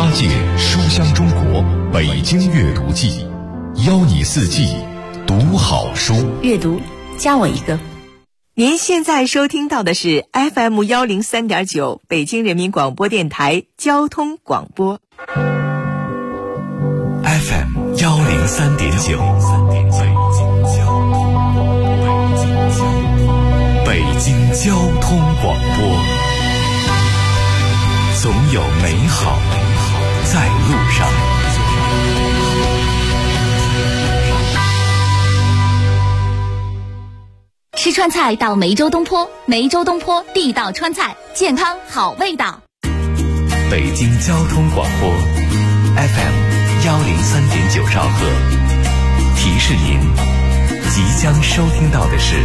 18届书香中国北京阅读季，邀你四季读好书。 阅读加我一个。您现在收听到的是 FM103.9 北京人民广播电台交通广播。 FM103.9 北京交通广播，总有美好在路上。 吃川菜到梅州东坡，梅州东坡地道川菜，健康好味道。 北京交通广播 FM103.9 兆赫，提示您即将收听到的是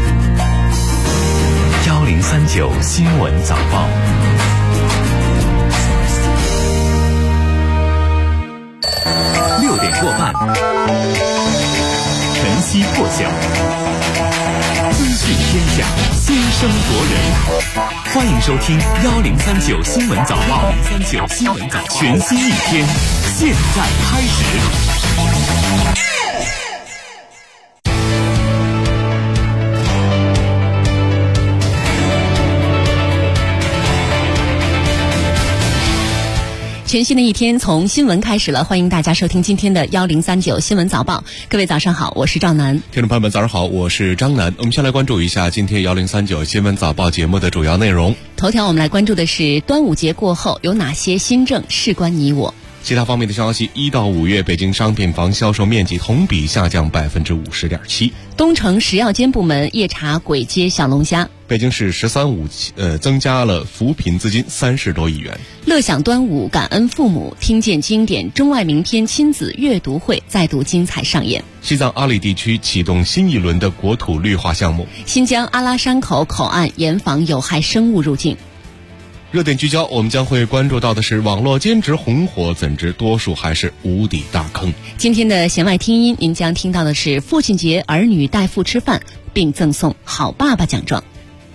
1039新闻早报。6点过半，晨曦破晓，资讯天下，先声夺人。欢迎收听1039新闻早报，1039新闻早报，全新一天，现在开始。 全新的一天从新闻开始了，欢迎大家收听今天的1039新闻早报。各位早上好，我是赵楠。 听众朋友们早上好，我是张楠。我们先来关注一下今天1039新闻早报节目的主要内容。 头条我们来关注的是端午节过后有哪些新政事关你我。 其他方面的消息，1到5月北京商品房销售面积同比下降 50.7%。 东城食药监部门夜查簋街小龙虾。 北京市“13.5”增加了扶贫资金30多亿元。 乐享端午，感恩父母，听见经典中外名篇亲子阅读会再度精彩上演。 西藏阿里地区启动新一轮的国土绿化项目。 新疆阿拉山口口岸严防有害生物入境。 热点聚焦，我们将会关注到的是网络兼职红火，怎知多数还是无底大坑。 今天的弦外听音，您将听到的是父亲节儿女带父吃饭，并赠送好爸爸奖状。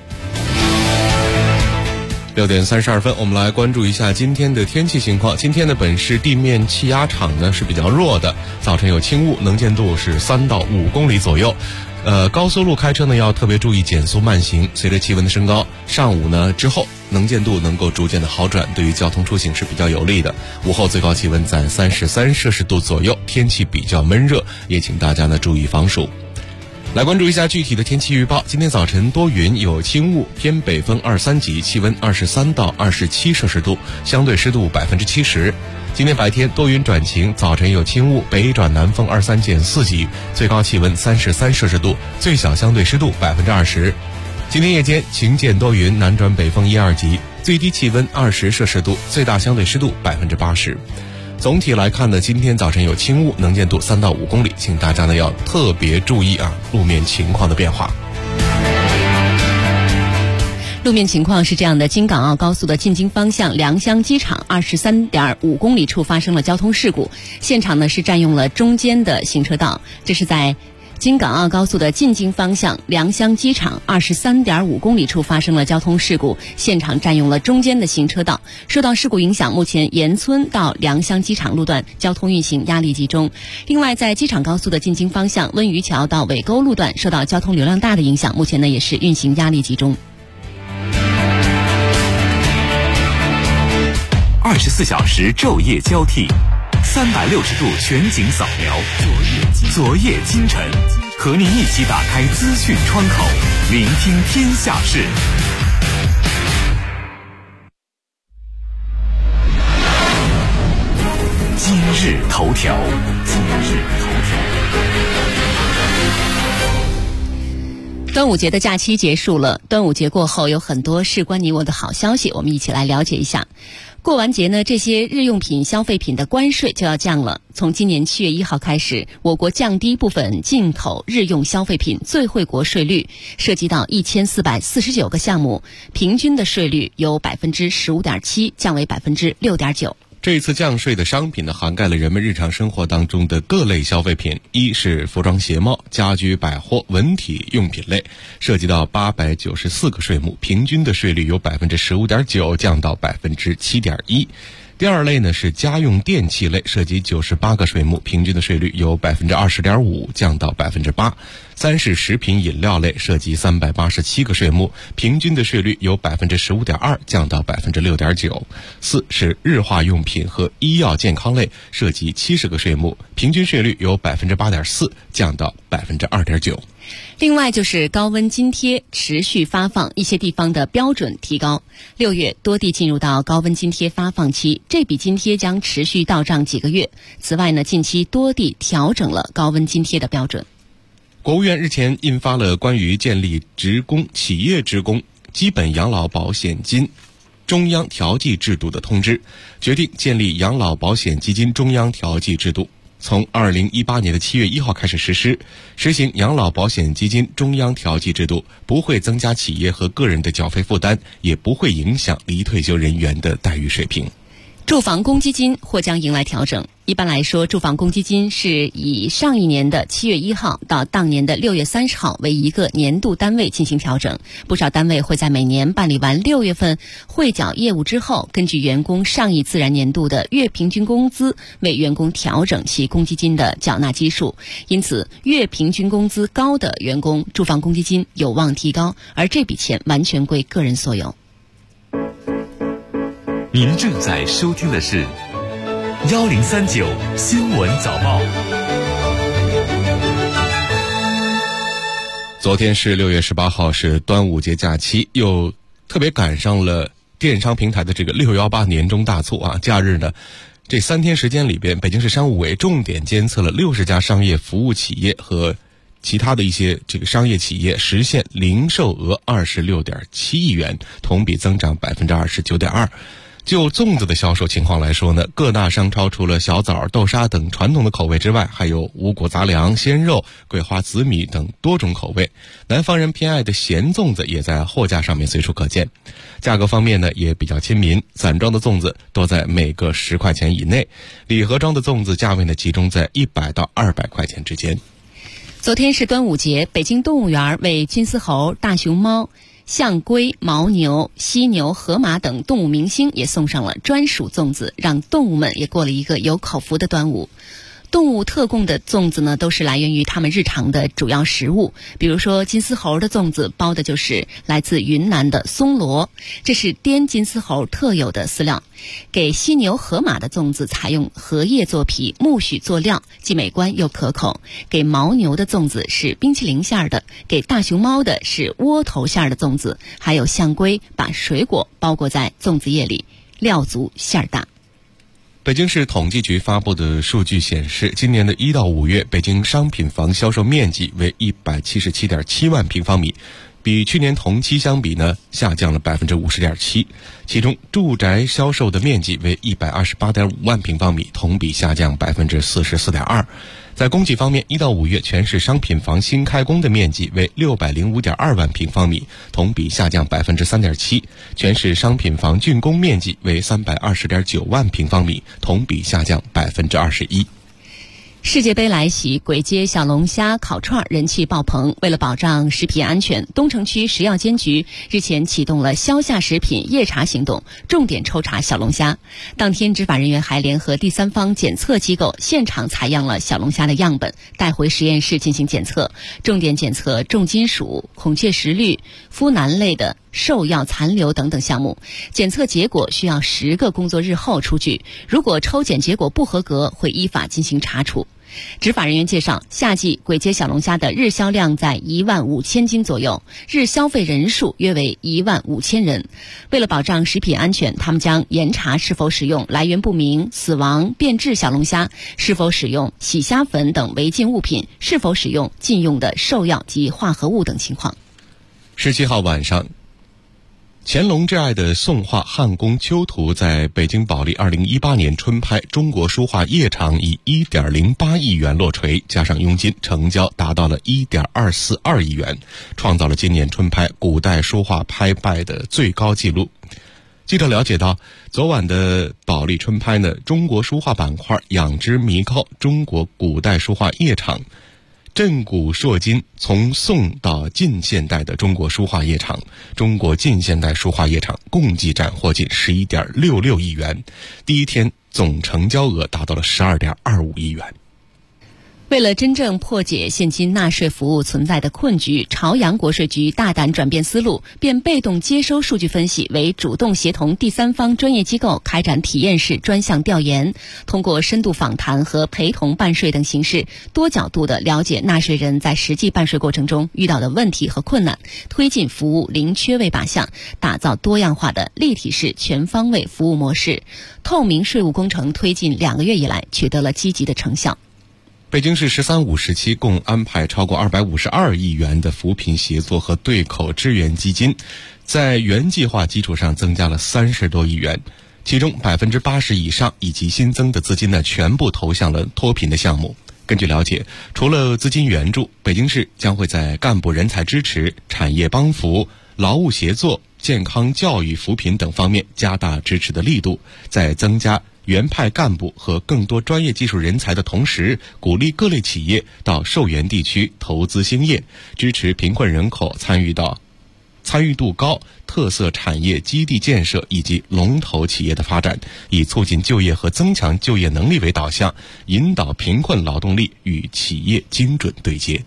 6点32分，我们来关注一下今天的天气情况。今天的本市地面气压场呢是比较弱的，早晨有轻雾，能见度是3到5公里左右。高速路开车呢要特别注意减速慢行。随着气温的升高，上午呢之后能见度能够逐渐的好转，对于交通出行是比较有利的。午后最高气温在33摄氏度左右，天气比较闷热，也请大家呢注意防暑。来关注一下具体的天气预报。今天早晨多云有轻雾，偏北风2、3级，气温23到27摄氏度，相对湿度70%。今天白天多云转晴，早晨有轻雾，北转南风2、3减4级，最高气温33摄氏度，最小相对湿度20%。今天夜间晴间多云，南转北风1、2级，最低气温20摄氏度，最大相对湿度80%。总体来看呢，今天早晨有轻雾，能见度3到5公里，请大家呢要特别注意路面情况的变化。 路面情况是这样的，京港澳高速的进京方向良乡机场23.5公里处发生了交通事故，现场呢是占用了中间的行车道。这是在京港澳高速的进京方向良乡机场23.5公里处发生了交通事故，现场占用了中间的行车道。受到事故影响，目前沿村到良乡机场路段交通运行压力集中。另外，在机场高速的进京方向温榆桥到尾沟路段受到交通流量大的影响，目前呢也是运行压力集中。 24小时昼夜交替，360度全景扫描，昨夜今晨，和您一起打开资讯窗口，聆听天下事。今日头条。 端午节的假期结束了，端午节过后有很多事关你我的好消息，我们一起来了解一下。过完节呢，这些日用品消费品的关税就要降了。从今年7月1号开始，我国降低部分进口日用消费品最惠国税率，涉及到1449个项目，平均的税率由 15.7% 降为 6.9%。 这一次降税的商品呢，涵盖了人们日常生活当中的各类消费品。一是服装鞋帽、家居百货、文体用品类，涉及到894个税目，平均的税率由 15.9% 降到 7.1%。 第二类呢是家用电器类，涉及98个税目，平均的税率由 20.5% 降到 8%。三是食品饮料类，涉及387个税目，平均的税率由 15.2% 降到 6.9%。四是日化用品和医药健康类，涉及70个税目，平均税率由 8.4% 降到 2.9%。 另外就是高温津贴持续发放，一些地方的标准提高。6月多地进入到高温津贴发放期，这笔津贴将持续到账几个月。此外呢，近期多地调整了高温津贴的标准。 国务院日前印发了关于建立职工、企业职工基本养老保险金中央调剂制度的通知，决定建立养老保险基金中央调剂制度，从2018年的7月1号开始实施。实行养老保险基金中央调剂制度，不会增加企业和个人的缴费负担，也不会影响离退休人员的待遇水平。 住房公积金或将迎来调整。一般来说，住房公积金是以上一年的7月1号到当年的6月30号为一个年度单位进行调整。不少单位会在每年办理完6月份汇缴业务之后，根据员工上一自然年度的月平均工资，为员工调整其公积金的缴纳基数。因此，月平均工资高的员工住房公积金有望提高，而这笔钱完全归个人所有。 您正在收听的是1039新闻早报。 昨天是6月18号，是端午节假期，又特别赶上了电商平台的这个618年中大促啊！假日呢，这3天时间里边，北京市商务委重点监测了60家商业服务企业和其他的一些这个商业企业，实现零售额26.7亿元，同比增长 29.2%。就粽子的销售情况来说呢，各大商超除了小枣、豆沙等传统的口味之外，还有五谷杂粮、鲜肉、桂花紫米等多种口味。南方人偏爱的咸粽子也在货架上面随处可见。价格方面呢也比较亲民，散装的粽子多在每个10块钱以内，礼盒装的粽子价位呢集中在100到200块钱之间。 昨天是端午节，北京动物园为金丝猴、大熊猫、象龟、牦牛、犀牛、河马等动物明星也送上了专属粽子，让动物们也过了一个有口福的端午。动物特供的粽子呢，都是来源于他们日常的主要食物。比如说金丝猴的粽子包的就是来自云南的松萝，这是滇金丝猴特有的饲料。给犀牛、河马的粽子采用荷叶做皮，苜蓿做料，既美观又可口。给牦牛的粽子是冰淇淋馅的，给大熊猫的是窝头馅的粽子，还有象龟把水果包裹在粽子叶里，料足馅大。 北京市统计局发布的数据显示，今年的1到5月，北京商品房销售面积为177.7万平方米，比去年同期相比呢，下降了 50.7%。其中，住宅销售的面积为128.5万平方米，同比下降 44.2%。在供给方面，1到5月全市商品房新开工的面积为605.2万平方米，同比下降 3.7%。全市商品房竣工面积为320.9万平方米，同比下降 21%。 世界杯来袭，簋街小龙虾烤串人气爆棚。为了保障食品安全，东城区食药监局日前启动了消夏食品夜查行动，重点抽查小龙虾。当天，执法人员还联合第三方检测机构现场采样了小龙虾的样本，带回实验室进行检测，重点检测重金属、孔雀石绿、呋喃类的兽药残留等等项目。检测结果需要10个工作日后出具，如果抽检结果不合格，会依法进行查处。执法人员介绍，夏季簋街小龙虾的日销量在15000斤左右，日消费人数约为15000人。为了保障食品安全，他们将严查是否使用来源不明、死亡、变质小龙虾，是否使用洗虾粉等违禁物品，是否使用禁用的兽药及化合物等情况。 17号晚上，乾隆挚爱的宋画汉宫秋图在北京保利2018年春拍中国书画夜场以 1.08 亿元落锤，加上佣金，成交达到了 1.242 亿元，创造了今年春拍古代书画拍卖的最高纪录。记者了解到，昨晚的保利春拍呢，中国书画板块养之弥高中国古代书画夜场震古烁今，从宋到近现代的中国书画业厂，中国近现代书画业厂共计斩获近11.66亿元，第一天总成交额达到了12.25亿元。 为了真正破解现今纳税服务存在的困局，朝阳国税局大胆转变思路，变被动接收数据分析为主动协同第三方专业机构开展体验式专项调研，通过深度访谈和陪同办税等形式，多角度地了解纳税人在实际办税过程中遇到的问题和困难，推进服务零缺位靶向，打造多样化的立体式全方位服务模式。透明税务工程推进2个月以来，取得了积极的成效。 北京市“十三五”时期共安排超过252亿元的扶贫协作和对口支援基金，在原计划基础上增加了30多亿元，其中80%以上以及新增的资金呢，全部投向了脱贫的项目。根据了解，除了资金援助，北京市将会在干部人才支持、产业帮扶、劳务协作、健康教育扶贫等方面加大支持的力度，在增加原派干部和更多专业技术人才的同时，鼓励各类企业到受援地区投资兴业，支持贫困人口参与度高、特色产业基地建设以及龙头企业的发展，以促进就业和增强就业能力为导向，引导贫困劳动力与企业精准对接。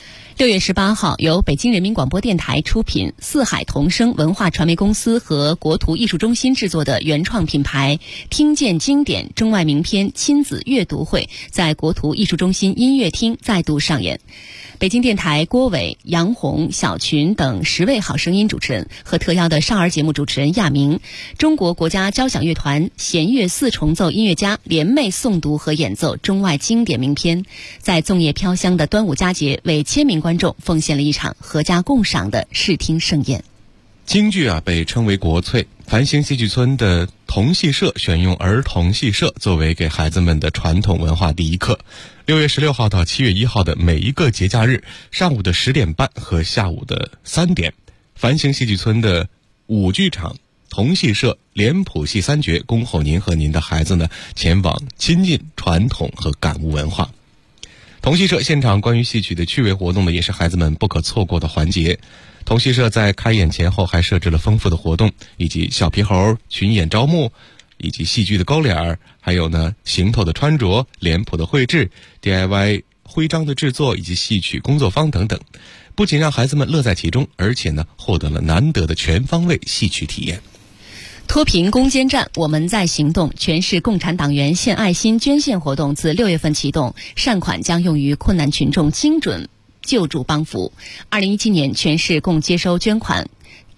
6月18号，由北京人民广播电台出品，四海同声文化传媒公司和国图艺术中心制作的原创品牌“听见经典中外名篇”亲子阅读会在国图艺术中心音乐厅再度上演。北京电台郭伟、杨红、小群等10位好声音主持人和特邀的少儿节目主持人亚明，中国国家交响乐团弦乐4重奏音乐家联袂诵读和演奏中外经典名篇，在粽叶飘香的端午佳节，为千名观众奉献了一场合家共赏的视听盛宴。 京剧被称为国粹，繁星戏剧村的童戏社选用儿童戏社作为给孩子们的传统文化第一课。6月16号到7月1号的每一个节假日，上午的10点半和下午的3点，繁星戏剧村的舞剧场、童戏社、脸谱戏3绝恭候您和您的孩子呢前往亲近传统和感悟文化。童戏社现场关于戏曲的趣味活动呢，也是孩子们不可错过的环节。童戏社在开演前后还设置了丰富的活动，以及小皮猴群演招募，以及戏剧的勾脸，还有呢行头的穿着、脸谱的绘制、DIY 徽章的制作以及戏曲工作坊等等，不仅让孩子们乐在其中，而且呢获得了难得的全方位戏曲体验。 脱贫攻坚战，我们在行动。全市共产党员献爱心捐献活动自6月份启动，善款将用于困难群众精准救助帮扶。2017年，全市共接收捐款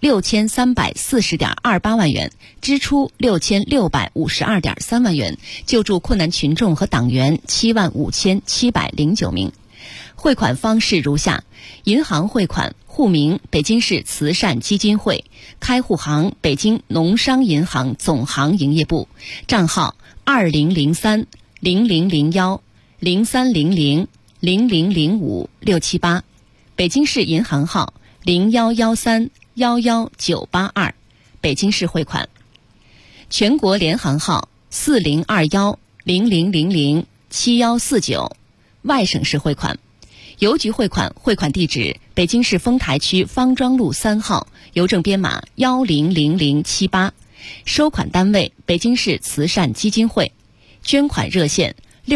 6340.28万元，支出6652.3万元，救助困难群众和党员75709名。汇款方式如下：银行汇款，户名北京市慈善基金会，开户行北京农商银行总行营业部，账号20030001030000056788，北京市银行号0113119982，北京市汇款。全国联行号402100007149，外省市汇款。邮局汇款，汇款地址北京市丰台区方庄路3号，邮政编码100078，收款单位北京市慈善基金会，捐款热线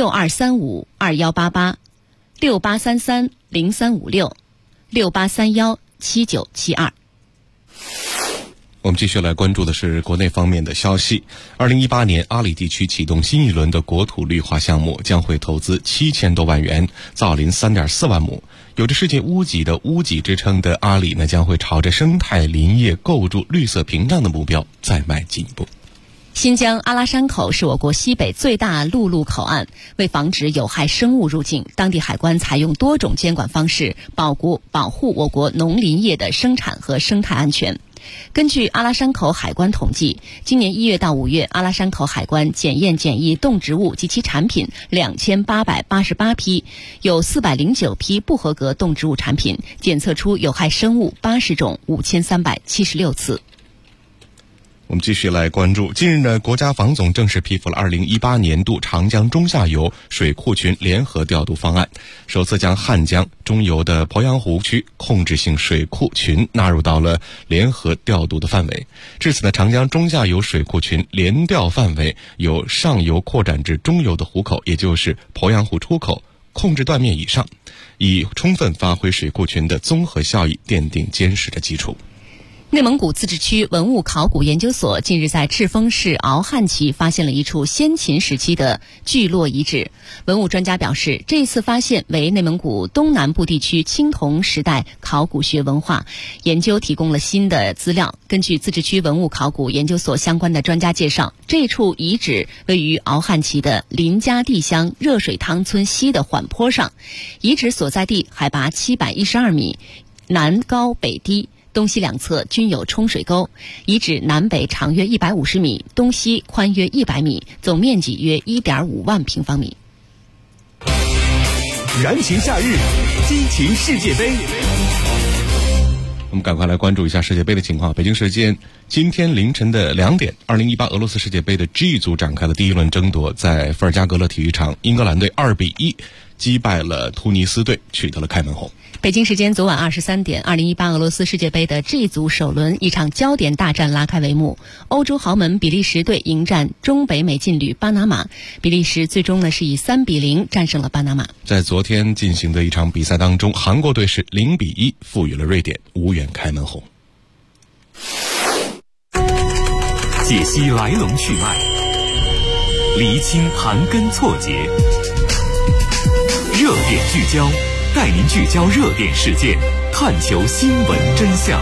62352188、68330356、68317972。 我们继续来关注的是国内方面的消息。2018年，阿里地区启动新一轮的国土绿化项目，将会投资7000多万元，造林3.4万亩。有着世界屋脊的屋脊之称的阿里呢，将会朝着生态林业构筑绿色屏障的目标再迈进一步。 新疆阿拉山口是我国西北最大陆路口岸，为防止有害生物入境，当地海关采用多种监管方式，保护我国农林业的生产和生态安全。根据阿拉山口海关统计，今年1月到5月，阿拉山口海关检验检疫动植物及其产品2888批，有409批不合格动植物产品，检测出有害生物80种，5376次。 我们继续来关注，近日呢，国家防总正式批复了2018年度长江中下游水库群联合调度方案，首次将汉江中游的鄱阳湖区控制性水库群纳入到了联合调度的范围。至此呢，长江中下游水库群联调范围由上游扩展至中游的湖口，也就是鄱阳湖出口控制断面以上，以充分发挥水库群的综合效益，奠定坚实的基础。 内蒙古自治区文物考古研究所近日在赤峰市敖汉旗发现了一处先秦时期的聚落遗址。文物专家表示，这次发现为内蒙古东南部地区青铜时代考古学文化研究提供了新的资料。根据自治区文物考古研究所相关的专家介绍，这处遗址位于敖汉旗的林家地乡热水汤村西的缓坡上，遗址所在地海拔712米，南高北低，东西两侧均有冲水沟，遗址南北长约150米，东西宽约100米，总面积约1.5万平方米。 燃情夏日，激情世界杯。 我们赶快来关注一下世界杯的情况。北京时间今天凌晨的2点，2018俄罗斯世界杯的 G 组展开了第一轮争夺，在伏尔加格勒体育场，英格兰队2-1击败了突尼斯队，取得了开门红。 北京时间昨晚23点，2018俄罗斯世界杯的 G 组首轮一场焦点大战拉开帷幕。欧洲豪门比利时队迎战中北美劲旅巴拿马，比利时最终呢是以3-0战胜了巴拿马。 在昨天进行的一场比赛当中，韩国队是0-1负于了瑞典，无缘开门红。 解析来龙去脉，厘清盘根错节，热点聚焦，带您聚焦热点事件，探求新闻真相。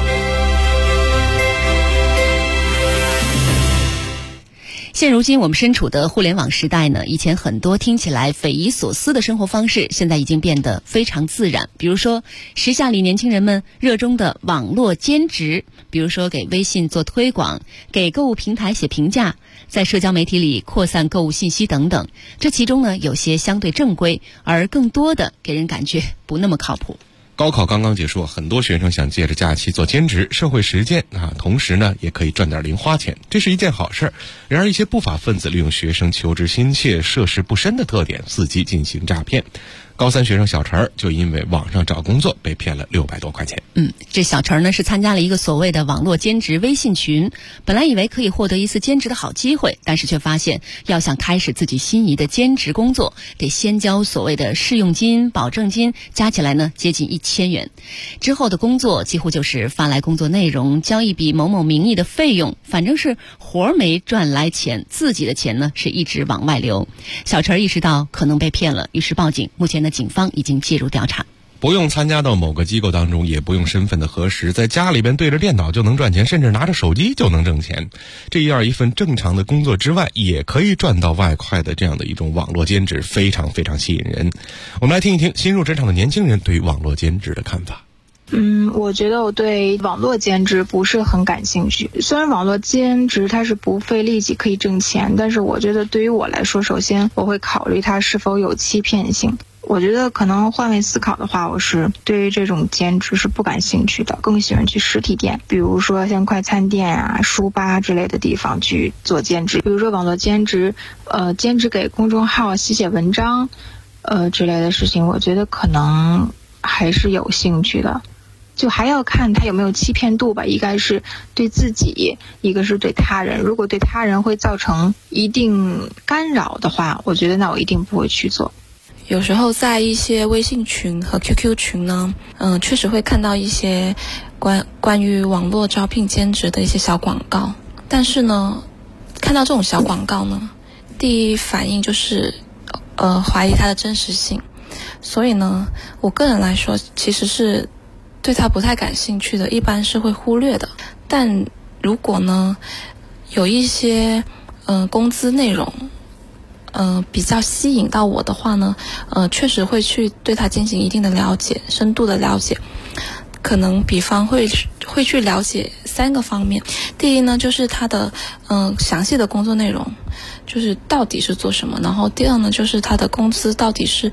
现如今我们身处的互联网时代呢，以前很多听起来匪夷所思的生活方式，现在已经变得非常自然。比如说时下里年轻人们热衷的网络兼职，比如说给微信做推广，给购物平台写评价，在社交媒体里扩散购物信息等等。这其中呢，有些相对正规，而更多的给人感觉不那么靠谱。 高考刚刚结束，很多学生想借着假期做兼职、社会实践同时呢也可以赚点零花钱，这是一件好事。然而一些不法分子利用学生求职心切、涉世不深的特点，伺机进行诈骗。高3学生小陈就因为网上找工作被骗了600多块钱。 这小陈呢是参加了一个所谓的网络兼职微信群，本来以为可以获得一次兼职的好机会，但是却发现要想开始自己心仪的兼职工作，得先交所谓的试用金、保证金，加起来呢接近1000元。之后的工作几乎就是发来工作内容，交一笔某某名义的费用，反正是活没赚来钱，自己的钱呢是一直往外流。小陈意识到可能被骗了，于是报警。目前呢警方已经介入调查。 不用参加到某个机构当中，也不用身份的核实，在家里边对着电脑就能赚钱，甚至拿着手机就能挣钱。这样一份正常的工作之外，也可以赚到外快的这样的一种网络兼职，非常非常吸引人。我们来听一听新入职场的年轻人对于网络兼职的看法。 我觉得我对网络兼职不是很感兴趣。虽然网络兼职它是不费力气可以挣钱，但是我觉得对于我来说，首先我会考虑它是否有欺骗性。我觉得可能换位思考的话，我是对于这种兼职是不感兴趣的，更喜欢去实体店，比如说像快餐店啊、书吧之类的地方去做兼职。比如说网络兼职，兼职给公众号写文章，之类的事情，我觉得可能还是有兴趣的。就还要看他有没有欺骗度吧，一个是对自己，一个是对他人。如果对他人会造成一定干扰的话，我觉得那我一定不会去做。 有时候在一些微信群和 QQ 群呢，确实会看到一些关于网络招聘兼职的一些小广告。但是呢，看到这种小广告呢，第一反应就是怀疑它的真实性。所以呢，我个人来说其实是对它不太感兴趣的，一般是会忽略的。但如果呢有一些工资内容比较吸引到我的话呢，确实会去对它进行一定的了解，深度的了解。可能比方会去了解3个方面。第一呢，就是它的详细的工作内容，就是到底是做什么。然后第二呢，就是它的工资到底是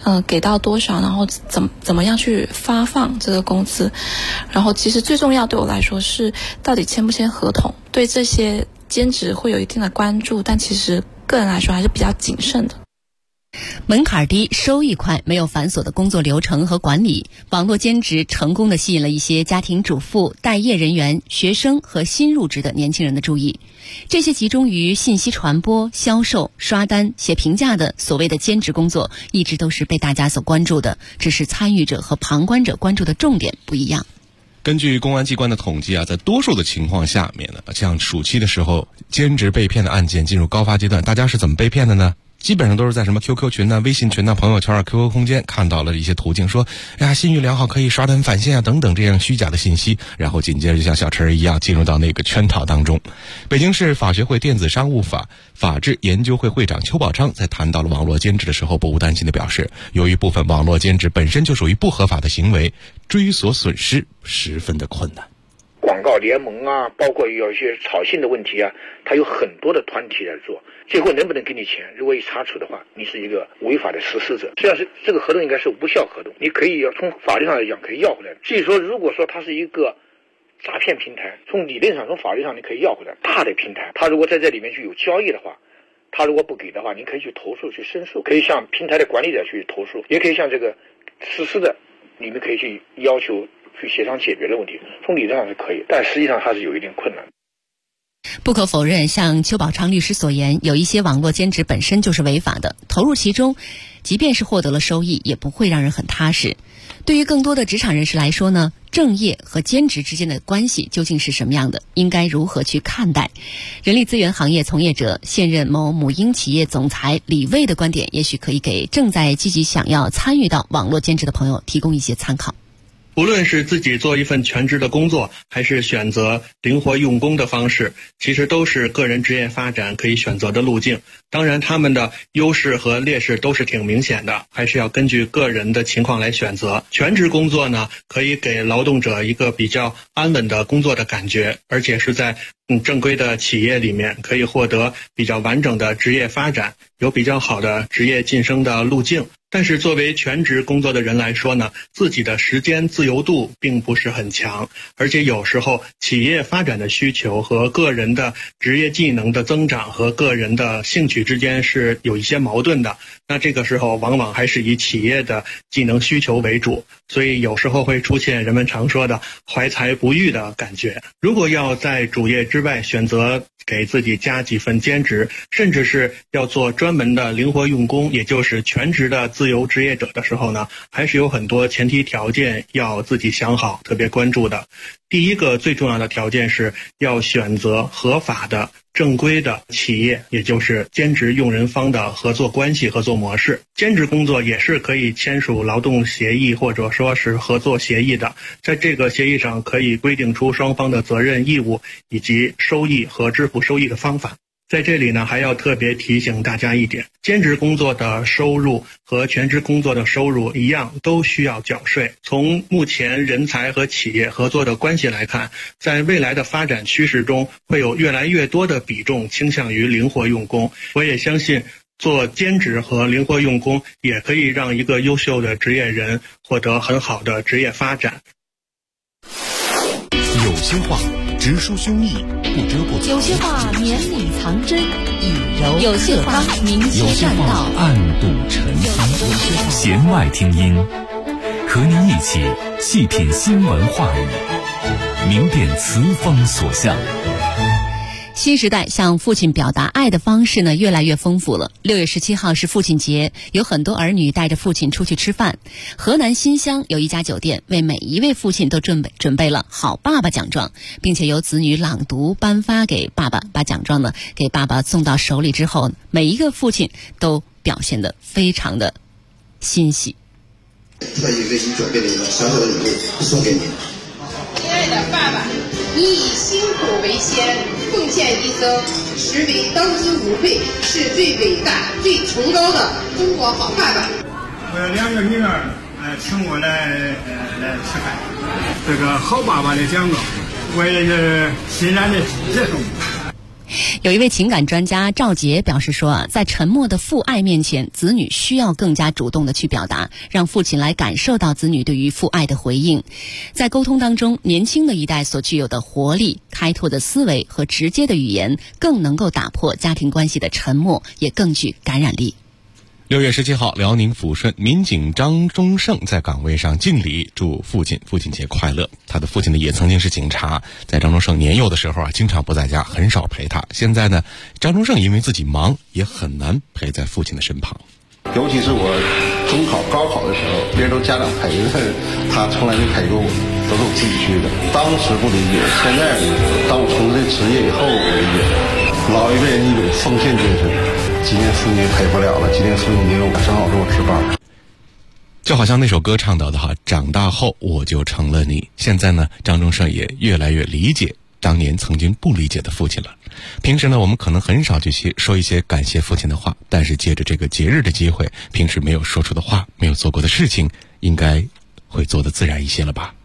给到多少，然后怎么样去发放这个工资。然后其实最重要对我来说是到底签不签合同，对这些兼职会有一定的关注，但其实个人来说还是比较谨慎的。 门槛低，收益快，没有繁琐的工作流程和管理，网络兼职成功地吸引了一些家庭主妇、待业人员、学生和新入职的年轻人的注意。这些集中于信息传播、销售、刷单、写评价的所谓的兼职工作，一直都是被大家所关注的，只是参与者和旁观者关注的重点不一样。 根据公安机关的统计啊，在多数的情况下面呢，像暑期的时候，兼职被骗的案件进入高发阶段，大家是怎么被骗的呢？基本上都是在什么 QQ 群啊、微信群啊、朋友圈啊、QQ 空间看到了一些途径，说哎呀信誉良好，可以刷单返现啊等等这样虚假的信息，然后紧接着就像小陈一样进入到那个圈套当中。北京市法学会电子商务法法治研究会会长邱宝昌在谈到了网络兼职的时候，不无担心的表示，由于部分网络兼职本身就属于不合法的行为，追索损失十分的困难。 广告联盟啊，包括有一些炒信的问题啊，它有很多的团体来做，最后能不能给你钱，如果一查处的话，你是一个违法的实施者。实际上是这个合同应该是无效合同，你可以从法律上来讲可以要回来。至于说如果说它是一个诈骗平台，从理论上从法律上你可以要回来。大的平台它如果在这里面去有交易的话，他如果不给的话，你可以去投诉去申诉，可以向平台的管理者去投诉，也可以向这个实施的你们可以去要求去协商解决的问题，从理论上是可以，但实际上它是有一定困难。 不可否认，像邱宝昌律师所言，有一些网络兼职本身就是违法的，投入其中，即便是获得了收益，也不会让人很踏实。对于更多的职场人士来说呢，正业和兼职之间的关系究竟是什么样的？应该如何去看待？人力资源行业从业者、现任某母婴企业总裁李卫的观点，也许可以给正在积极想要参与到网络兼职的朋友提供一些参考。 无论是自己做一份全职的工作，还是选择灵活用工的方式，其实都是个人职业发展可以选择的路径。当然他们的优势和劣势都是挺明显的，还是要根据个人的情况来选择。全职工作呢，可以给劳动者一个比较安稳的工作的感觉，而且是在正规的企业里面可以获得比较完整的职业发展，有比较好的职业晋升的路径。但是作为全职工作的人来说呢，自己的时间自由度并不是很强，而且有时候企业发展的需求和个人的职业技能的增长和个人的兴趣之间是有一些矛盾的。那这个时候往往还是以企业的技能需求为主，所以有时候会出现人们常说的怀才不遇的感觉。如果要在主业之外选择给自己加几份兼职，甚至是要做专门的灵活用工，也就是全职的自由职业者的时候呢，还是有很多前提条件要自己想好，特别关注的。第一个最重要的条件是要选择合法的正规的企业，也就是兼职用人方的合作关系、合作模式。兼职工作也是可以签署劳动协议或者说是合作协议的，在这个协议上可以规定出双方的责任义务以及收益和支付收益的方法。在这里呢，还要特别提醒大家一点，兼职工作的收入和全职工作的收入一样，都需要缴税。从目前人才和企业合作的关系来看，在未来的发展趋势中，会有越来越多的比重倾向于灵活用工。我也相信做兼职和灵活用工也可以让一个优秀的职业人获得很好的职业发展。 有些话直抒胸臆，不遮不藏； 有些话绵里藏针，以柔有些话明有些栈道， 话暗度陈仓。 弦外听音，和您一起细品新闻话语，明辨词风所向。 新时代向父亲表达爱的方式呢，越来越丰富了。6月17号是父亲节，有很多儿女带着父亲出去吃饭。河南新乡有一家酒店为每一位父亲都准备了好爸爸奖状，并且由子女朗读颁发给爸爸。把奖状呢给爸爸送到手里之后，每一个父亲都表现得非常的欣喜。 特意为你准备了一个小小的礼物送给你。 亲爱的爸爸，你以辛苦为先，奉献一生，实为当之无愧，是最伟大、最崇高的中国好爸爸。 我有2个女儿，请我来吃饭，这个好爸爸的奖状，我也是欣然的接受。 有一位情感专家赵杰表示说在沉默的父爱面前，子女需要更加主动的去表达，让父亲来感受到子女对于父爱的回应。在沟通当中，年轻的一代所具有的活力、开拓的思维和直接的语言，更能够打破家庭关系的沉默，也更具感染力。 6月17号，辽宁抚顺民警张忠胜在岗位上敬礼，祝父亲节快乐。他的父亲呢也曾经是警察，在张忠胜年幼的时候经常不在家，很少陪他。现在呢，张忠胜因为自己忙，也很难陪在父亲的身旁。 尤其是我中考、高考的时候，别人都家长陪着他，从来没陪过我，都是我自己去的。当时不理解，现在当我从事这职业以后，我理解老一辈人一种奉献精神。今天父亲陪不了了，今天父亲节正好是我值班。 就好像那首歌唱到的哈，长大后我就成了你。现在呢，张忠胜也越来越理解当年曾经不理解的父亲了。平时呢，我们可能很少去说一些感谢父亲的话，但是借着这个节日的机会，平时没有说出的话，没有做过的事情，应该会做得自然一些了吧。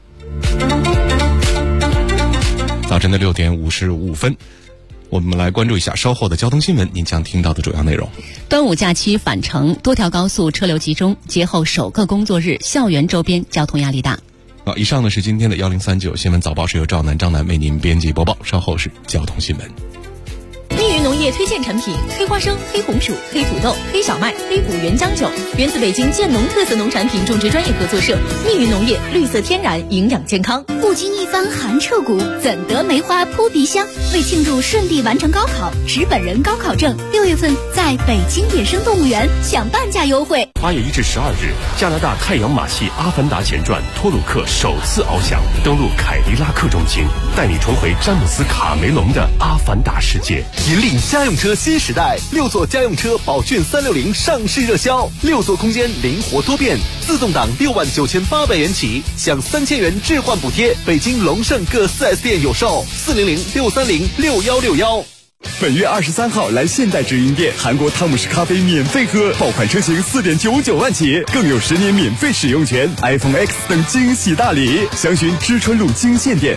早晨的6点55分。我们来关注一下稍后的交通新闻，您将听到的主要内容。 端午假期返程，多条高速车流集中，节后首个工作日，校园周边交通压力大。 以上呢是今天的1039新闻早报，是由赵楠、张楠为您编辑播报。稍后是交通新闻。 密云农业推荐产品：黑花生、黑红薯、黑土豆、黑小麦、黑五原浆酒，源自北京建农特色农产品种植专业合作社。密云农业，绿色天然，营养健康。 不经一番寒彻骨，怎得梅花扑鼻香？为庆祝顺利完成高考，持本人高考证，6月份在北京野生动物园享半价优惠。 8月1至12日，加拿大太阳马戏《阿凡达前传》托鲁克首次翱翔，登陆凯迪拉克中心，带你重回詹姆斯·卡梅隆的阿凡达世界。 引领家用车新时代，6座家用车宝骏360上市热销，6座空间灵活多变，自动挡69800元起，享3000元置换补贴。北京龙盛各 4S 店有售，400-630-6161。 本月23号来现代直营店，韩国汤姆士咖啡免费喝，爆款车型4.99万起，更有10年免费使用权， iPhone X 等惊喜大礼。详询知春路京县店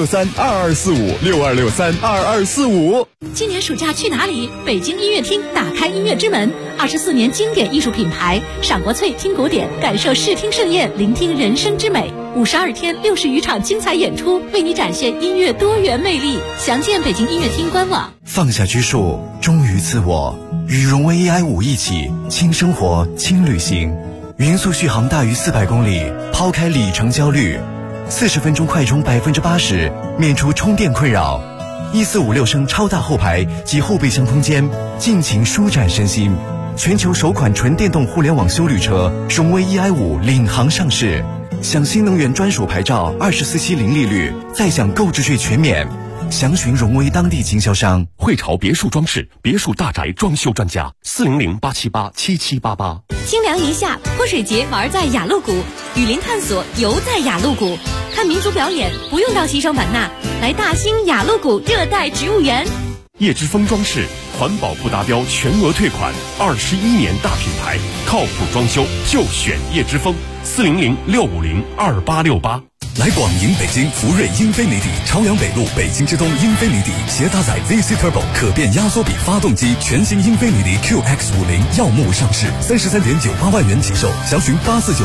6263-2245，6263-2245。 今年暑假去哪里？北京音乐厅打开音乐之门，24年经典艺术品牌，赏国粹，听古典，感受视听盛宴，聆听人生之美。52天60余场精彩演出，为你展现音乐多元魅力。详见北京音乐厅官网。 放下拘束，忠于自我，与荣威 EI5一起轻生活轻旅行，匀速续航大于400公里，抛开里程焦虑，40分钟快充80%，免除充电困扰。1456升超大后排及后备箱空间，尽情舒展身心。全球首款纯电动互联网休旅车荣威 EI5领航上市，享新能源专属牌照，24期零利率，再享购置税全免。详询荣威当地经销商。 汇潮别墅装饰，别墅大宅装修专家，400-878-7788。 清凉一夏，泼水节玩在雅鹿谷，雨林探索游在雅鹿谷，看民族表演不用到西双版纳，来大兴雅鹿谷热带植物园。 叶之峰装饰，环保不达标全额退款，21年大品牌，靠谱装修就选叶之峰，400-650-2868。 来广迎北京福瑞英菲尼迪，朝阳北路北京之东英菲尼迪，携搭载 VC Turbo 可变压缩比发动机，全新英菲尼迪 QX50耀目上市，33.98万元起售，详询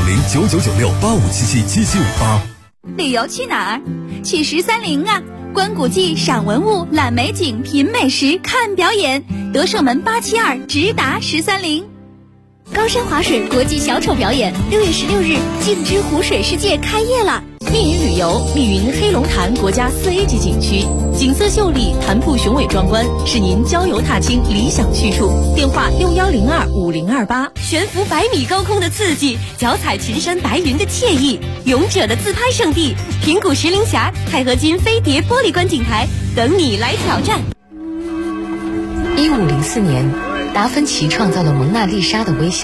8490-9996-8577-7758。 旅游去哪儿？去13陵啊！观古迹、赏文物、览美景、品美食、看表演，德胜门872直达13陵。高山滑水国际小丑表演，6月16日，镜之湖水世界开业了。 密云旅游，密云黑龙潭国家4A 级景区，景色秀丽，潭瀑雄伟壮观，是您郊游踏青理想去处。电话6102-5028。悬浮100米高空的刺激，脚踩群山白云的惬意，勇者的自拍圣地，平谷石林峡、钛合金飞碟玻璃观景台，等你来挑战。 1504年，达芬奇创造了蒙娜丽莎的微笑。